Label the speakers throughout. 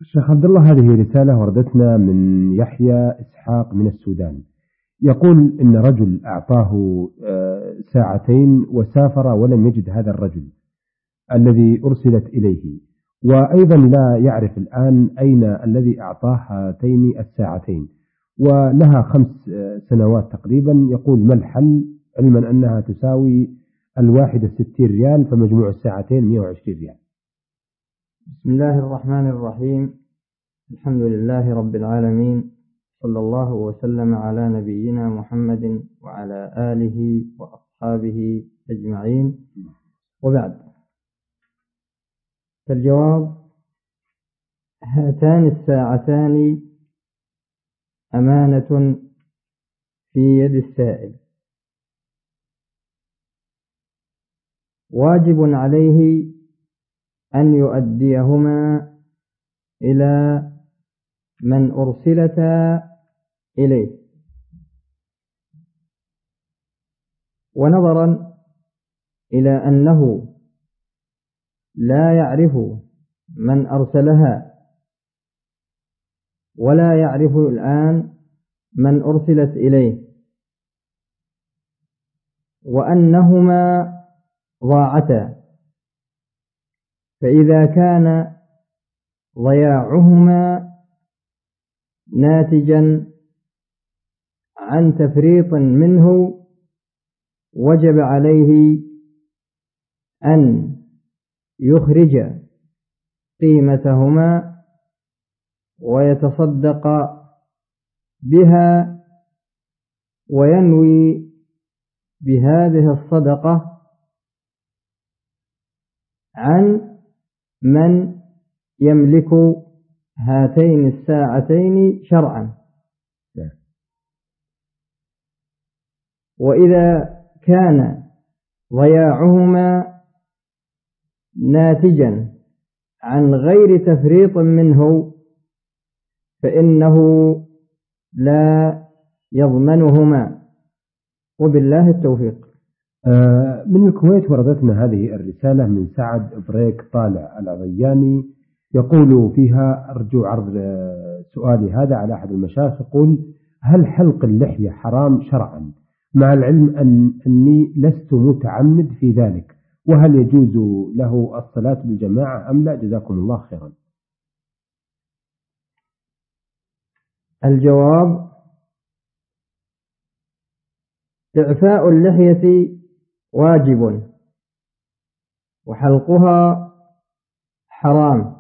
Speaker 1: الشيخ عبد الله، هذه رسالة وردتنا من يحيى إسحاق من السودان. يقول إن رجل أعطاه ساعتين وسافر ولم يجد هذا الرجل الذي أرسلت إليه، وأيضا لا يعرف الآن أين الذي أعطاه هاتين الساعتين، ولها 5 سنوات تقريبا. يقول ما الحل، علما أنها تساوي الواحدة 60 ريال، فمجموع الساعتين 120 ريال.
Speaker 2: بسم الله الرحمن الرحيم. الحمد لله رب العالمين، صلى الله وسلم على نبينا محمد وعلى آله وأصحابه أجمعين، وبعد. فالجواب: هاتان الساعتان أمانة في يد السائل، واجب عليه أن يؤديهما إلى من أرسلتا إليه. ونظرا إلى أنه لا يعرف من أرسلها ولا يعرف الآن من أرسلت إليه، وأنهما ضاعتا، فإذا كان ضياعهما ناتجا عن تفريط منه، وجب عليه أن يخرج قيمتهما ويتصدق بها، وينوي بهذه الصدقة عن من يملك هاتين الساعتين شرعا. وإذا كان ضياعهما ناتجا عن غير تفريط منه فإنه لا يضمنهما، وبالله التوفيق.
Speaker 1: من الكويت وردتنا هذه الرسالة من سعد بريك طالع العضياني، يقول فيها: أرجو عرض سؤالي هذا على أحد المشايخ. يقول: هل حلق اللحية حرام شرعا، مع العلم أني لست متعمد في ذلك، وهل يجوز له الصلاة بالجماعة أم لا؟ جزاكم الله خيرا.
Speaker 2: الجواب: إعفاء اللحية واجب، وحلقها حرام،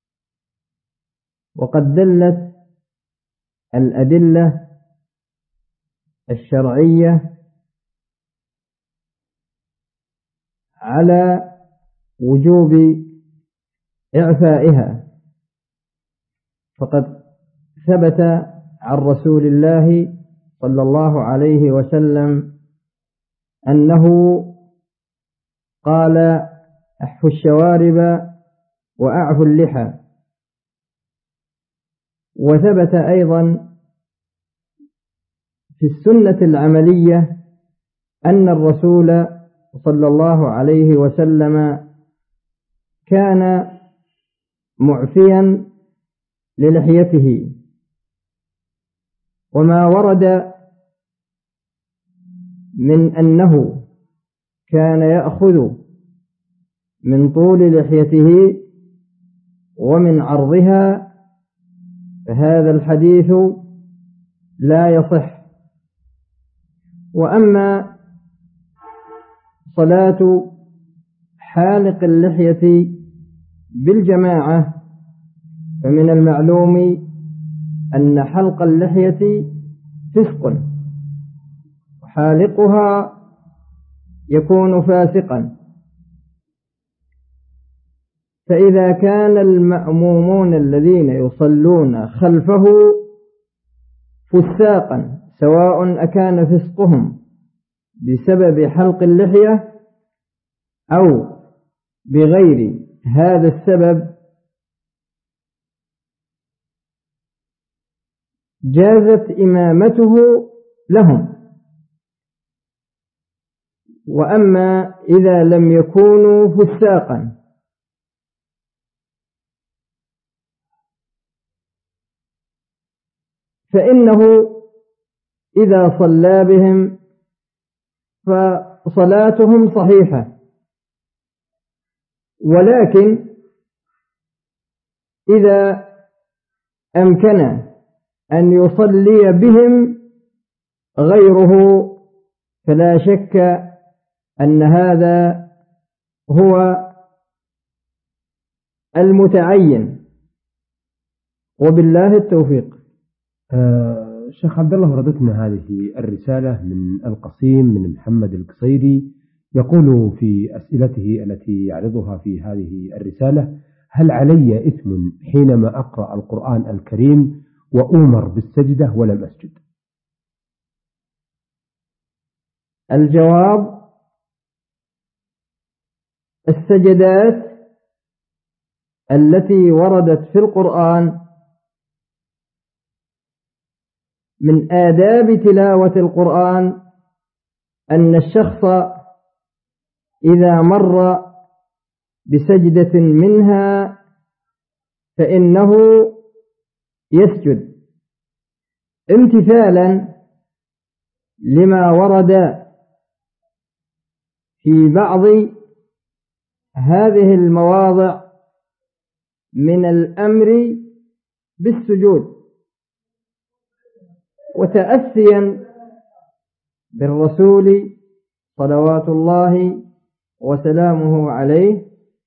Speaker 2: وقد دلت الأدلة الشرعية على وجوب إعفائها، فقد ثبت عن رسول الله صلى الله عليه وسلم أنه قال: أحفوا الشوارب وأعفوا اللحى. وثبت أيضا في السنة العملية أن الرسول صلى الله عليه وسلم كان معفيا للحيته، وما ورد من أنه كان يأخذ من طول لحيته ومن عرضها، فهذا الحديث لا يصح. وأما صلاة حالق اللحية بالجماعة فمن المعلوم أن حلق اللحية فسق، وحالقها يكون فاسقا. فإذا كان المأمومون الذين يصلون خلفه فساقا، سواء أكان فسقهم بسبب حلق اللحية أو بغير هذا السبب، جازت إمامته لهم. وأما إذا لم يكونوا فساقا فإنه إذا صلى بهم فصلاتهم صحيحة، ولكن إذا أمكن أن يصلي بهم غيره فلا شك أن هذا هو المتعين، وبالله التوفيق.
Speaker 1: شيخ عبد الله، وردتنا هذه الرسالة من القصيم من محمد القصيري، يقول في أسئلته التي يعرضها في هذه الرسالة: هل علي إثم حينما أقرأ القرآن الكريم وأؤمر بالسجدة ولم أسجد؟
Speaker 2: الجواب: السجدات التي وردت في القرآن من آداب تلاوة القرآن أن الشخص إذا مر بسجدة منها فإنه يسجد امتثالا لما ورد في بعض هذه المواضع من الأمر بالسجود، وتأسيا بالرسول صلوات الله وسلامه عليه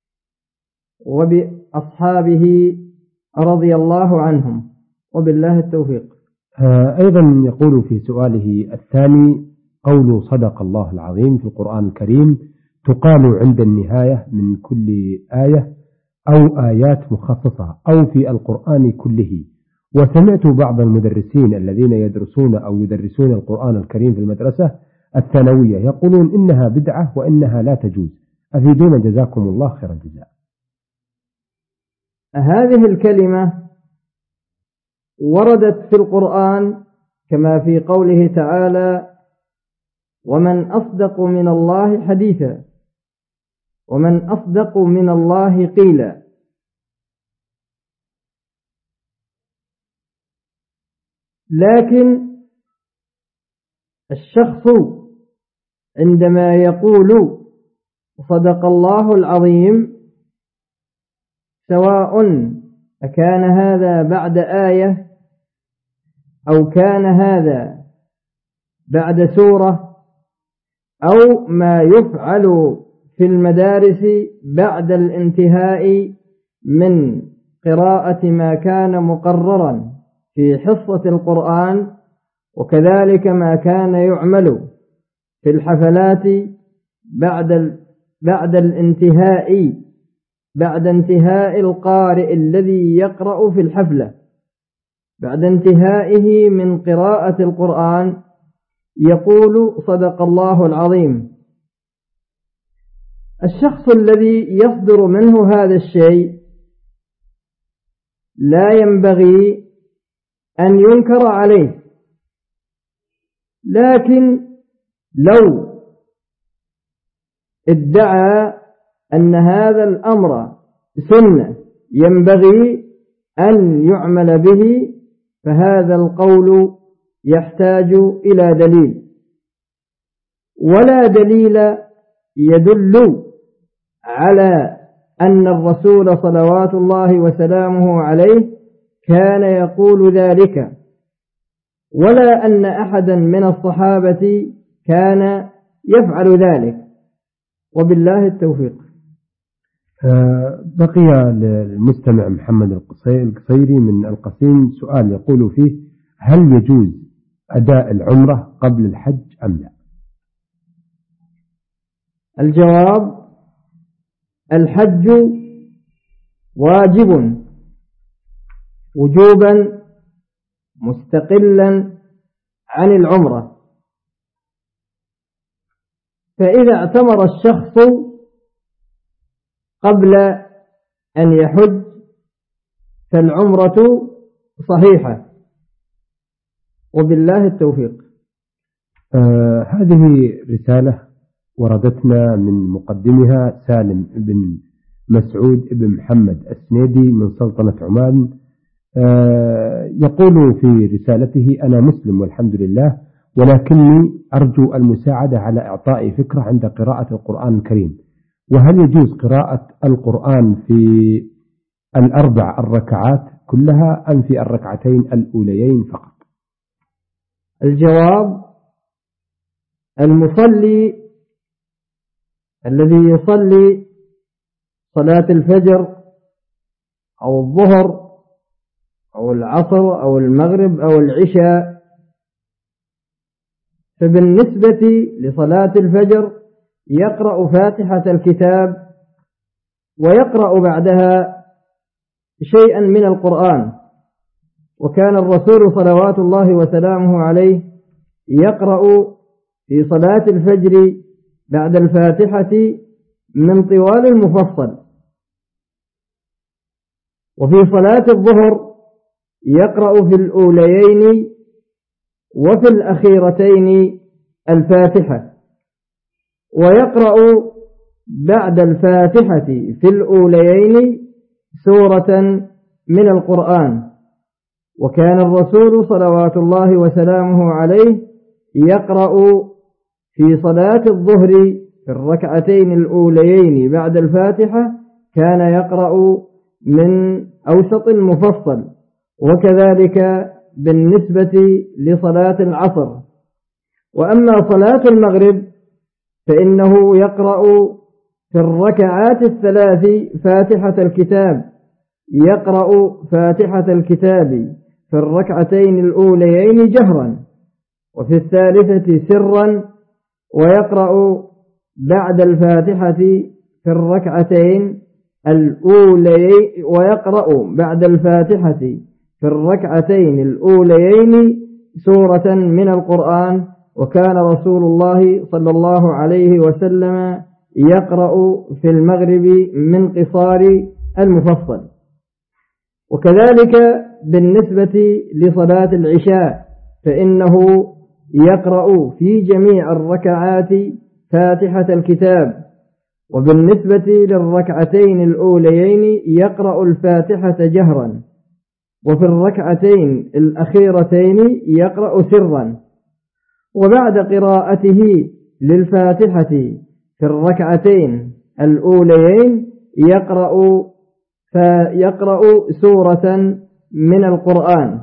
Speaker 2: وبأصحابه رضي الله عنهم، وبالله التوفيق.
Speaker 1: أيضا يقول في سؤاله الثاني: قول صدق الله العظيم في القرآن الكريم تقال عند النهاية من كل آية أو آيات مخصصة أو في القرآن كله، وسمعت بعض المدرسين الذين يدرسون أو يدرسون القرآن الكريم في المدرسة الثانوية يقولون إنها بدعة وإنها لا تجوز، أفيدونا جزاكم الله خير الجزاء.
Speaker 2: هذه الكلمة وردت في القرآن كما في قوله تعالى: ومن أصدق من الله حديثا ومن أصدق من الله قيلا. لكن الشخص عندما يقول صدق الله العظيم، سواء أكان هذا بعد آية أو كان هذا بعد سورة أو ما يفعل في المدارس بعد الانتهاء من قراءة ما كان مقررا في حصة القرآن، وكذلك ما كان يعمل في الحفلات بعد انتهاء القارئ الذي يقرأ في الحفلة، بعد انتهائه من قراءة القرآن يقول صدق الله العظيم. الشخص الذي يصدر منه هذا الشيء لا ينبغي أن ينكر عليه، لكن لو ادعى أن هذا الأمر سنة ينبغي أن يعمل به فهذا القول يحتاج إلى دليل، ولا دليل يدل على أن الرسول صلوات الله وسلامه عليه كان يقول ذلك، ولا أن أحدا من الصحابة كان يفعل ذلك، وبالله التوفيق.
Speaker 1: بقي للمستمع محمد القصيري من القصيم سؤال يقول فيه: هل يجوز أداء العمرة قبل الحج أم لا؟
Speaker 2: الجواب: الحج واجب وجوبا مستقلا عن العمرة، فإذا اعتمر الشخص قبل أن يحج فالعمرة صحيحة، وبالله التوفيق.
Speaker 1: هذه رسالة وردتنا من مقدمها سالم بن مسعود بن محمد السنيدي من سلطنة عمان، يقول في رسالته: أنا مسلم والحمد لله، ولكني أرجو المساعدة على إعطاء فكرة عند قراءة القرآن الكريم، وهل يجوز قراءة القرآن في الأربع الركعات كلها أم في الركعتين الأوليين فقط؟
Speaker 2: الجواب: المصلي الذي يصلي صلاة الفجر أو الظهر أو العصر أو المغرب أو العشاء، فبالنسبة لصلاة الفجر يقرأ فاتحة الكتاب ويقرأ بعدها شيئا من القرآن، وكان الرسول صلوات الله وسلامه عليه يقرأ في صلاة الفجر بعد الفاتحة من طوال المفصل، وفي صلاة الظهر يقرأ في الأوليين وفي الأخيرتين الفاتحة، ويقرأ بعد الفاتحة في الأوليين سورة من القرآن. وكان الرسول صلوات الله وسلامه عليه يقرأ في صلاة الظهر في الركعتين الأوليين بعد الفاتحة كان يقرأ من أوسط المفصل، وكذلك بالنسبة لصلاة العصر. وأما صلاة المغرب فإنه يقرأ في الركعات الثلاث فاتحة الكتاب، يقرأ فاتحة الكتاب في الركعتين الأوليين جهرا، وفي الثالثة سرا، ويقرأ بعد الفاتحة في الركعتين الأوليين سورة من القرآن. وكان رسول الله صلى الله عليه وسلم يقرأ في المغرب من قصار المفصل. وكذلك بالنسبة لصلاة العشاء فإنه يقرأ في جميع الركعات فاتحة الكتاب، وبالنسبة للركعتين الأوليين يقرأ الفاتحة جهرا، وفي الركعتين الأخيرتين يقرأ سرا. وبعد قراءته للفاتحة في الركعتين الأوليين يقرأ سورة من القرآن.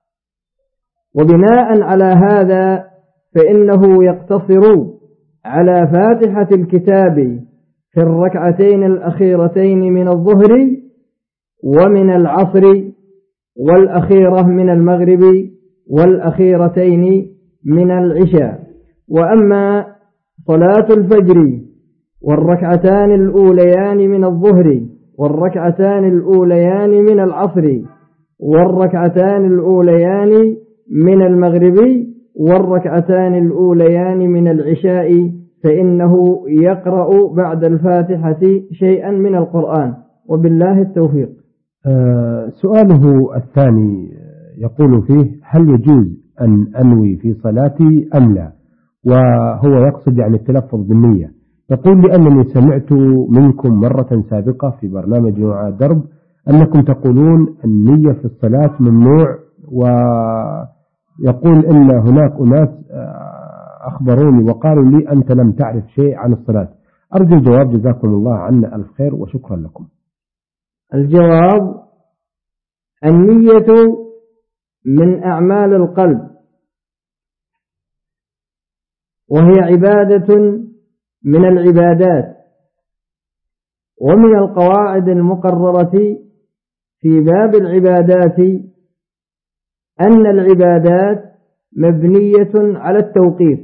Speaker 2: وبناء على هذا فإنه يقتصر على فاتحة الكتاب في الركعتين الأخيرتين من الظهر ومن العصر، والأخيرة من المغرب، والأخيرتين من العشاء. وأما صلاة الفجر والركعتان الأوليان من الظهر والركعتان الأوليان من العصر والركعتان الأوليان من المغرب والركعتان الأوليان من العشاء فإنه يقرأ بعد الفاتحة شيئا من القرآن، وبالله التوفيق.
Speaker 1: سؤاله الثاني يقول فيه: هل يجوز أن أنوي في صلاتي أم لا؟ وهو يقصد يعني التلفظ بالنية. يقول: لأنني سمعت منكم مرة سابقة في برنامج نوع درب أنكم تقولون النية في الصلاة ممنوع، ويقول إن هناك أناس أخبروني وقالوا لي أنت لم تعرف شيء عن الصلاة. أرجو الجواب، جزاكم الله عنا ألف خير وشكرا لكم.
Speaker 2: الجواب: النية من أعمال القلب، وهي عبادة من العبادات، ومن القواعد المقررة في باب العبادات أن العبادات مبنية على التوقيف.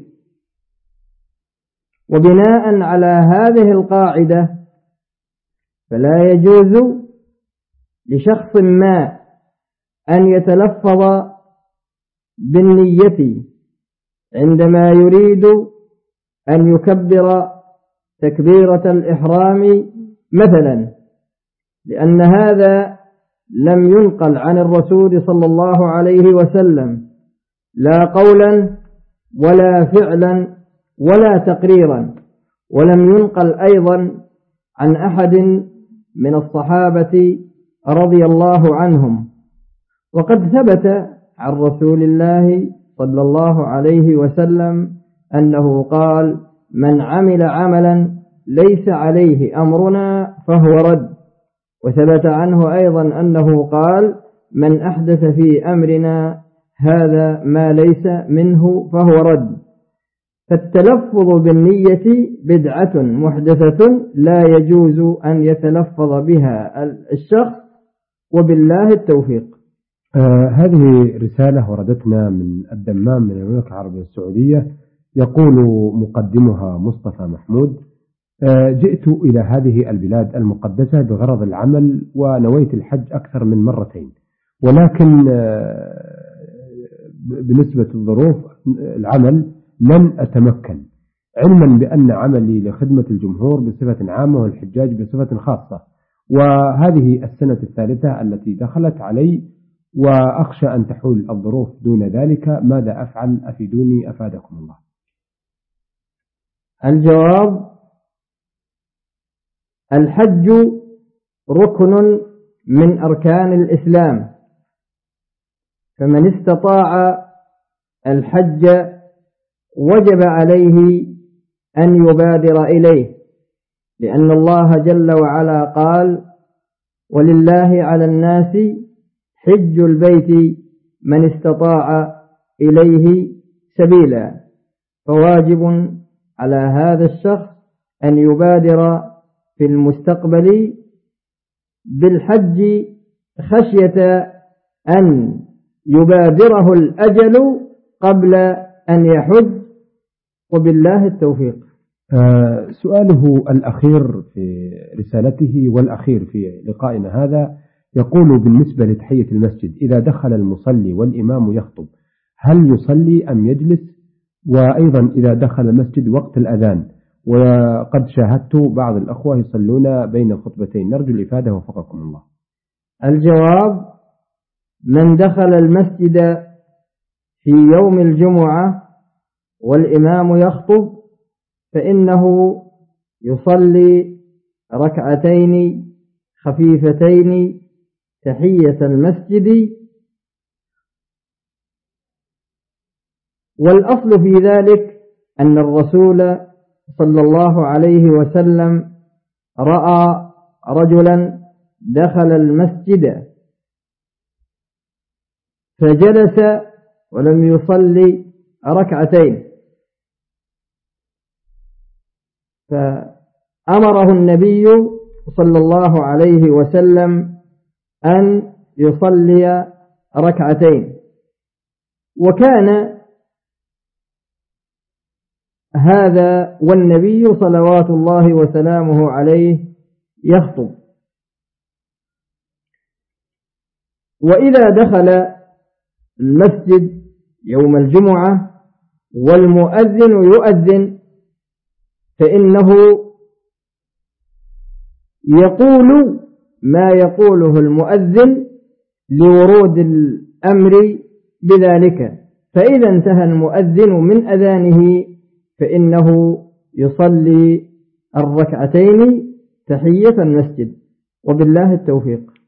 Speaker 2: وبناء على هذه القاعدة فلا يجوز لشخص ما أن يتلفظ بالنية عندما يريد أن يكبر تكبيرة الإحرام مثلا، لأن هذا لم ينقل عن الرسول صلى الله عليه وسلم لا قولا ولا فعلا ولا تقريرا، ولم ينقل أيضا عن أحد من الصحابة رضي الله عنهم. وقد ثبت عن رسول الله صلى الله عليه وسلم أنه قال: من عمل عملا ليس عليه أمرنا فهو رد. وثبت عنه أيضا أنه قال: من أحدث في أمرنا هذا ما ليس منه فهو رد. فالتلفظ بالنية بدعة محدثة لا يجوز أن يتلفظ بها الشخص، وبالله التوفيق.
Speaker 1: هذه رسالة وردتنا من الدمام من المملكة العربية السعودية. يقول مقدمها مصطفى محمود: جئت إلى هذه البلاد المقدسة بغرض العمل، ونويت الحج أكثر من مرتين، ولكن بنسبة الظروف العمل لن أتمكن، علما بأن عملي لخدمة الجمهور بصفة عامة والحجاج بصفة خاصة، وهذه السنة الثالثة التي دخلت علي، وأخشى أن تحول الظروف دون ذلك. ماذا أفعل؟ أفيدوني أفادكم الله.
Speaker 2: الجواب: الحج ركن من أركان الإسلام، فمن استطاع الحج وجب عليه أن يبادر إليه، لأن الله جل وعلا قال: ولله على الناس حج البيت من استطاع إليه سبيلا. فواجب على هذا الشخص أن يبادر في المستقبل بالحج خشية أن يبادره الأجل قبل أن يحج، وبالله التوفيق.
Speaker 1: سؤاله الأخير في رسالته والأخير في لقائنا هذا يقول: بالنسبة لتحية المسجد، إذا دخل المصلي والإمام يخطب هل يصلي أم يجلس؟ وأيضا إذا دخل المسجد وقت الأذان، وقد شاهدت بعض الأخوة يصلون بين الخطبتين، نرجو الإفادة وفقكم الله.
Speaker 2: الجواب: من دخل المسجد في يوم الجمعة والإمام يخطب فإنه يصلي ركعتين خفيفتين تحية المسجد، والأصل في ذلك أن الرسول صلى الله عليه وسلم رأى رجلا دخل المسجد فجلس ولم يصلي ركعتين، فأمره النبي صلى الله عليه وسلم أن يصلي ركعتين. وكان هذا والنبي صلوات الله وسلامه عليه يخطب. وإذا دخل المسجد يوم الجمعة والمؤذن يؤذن فإنه يقول ما يقوله المؤذن لورود الأمر بذلك، فإذا انتهى المؤذن من أذانه فإنه يصلي الركعتين تحية المسجد، وبالله التوفيق.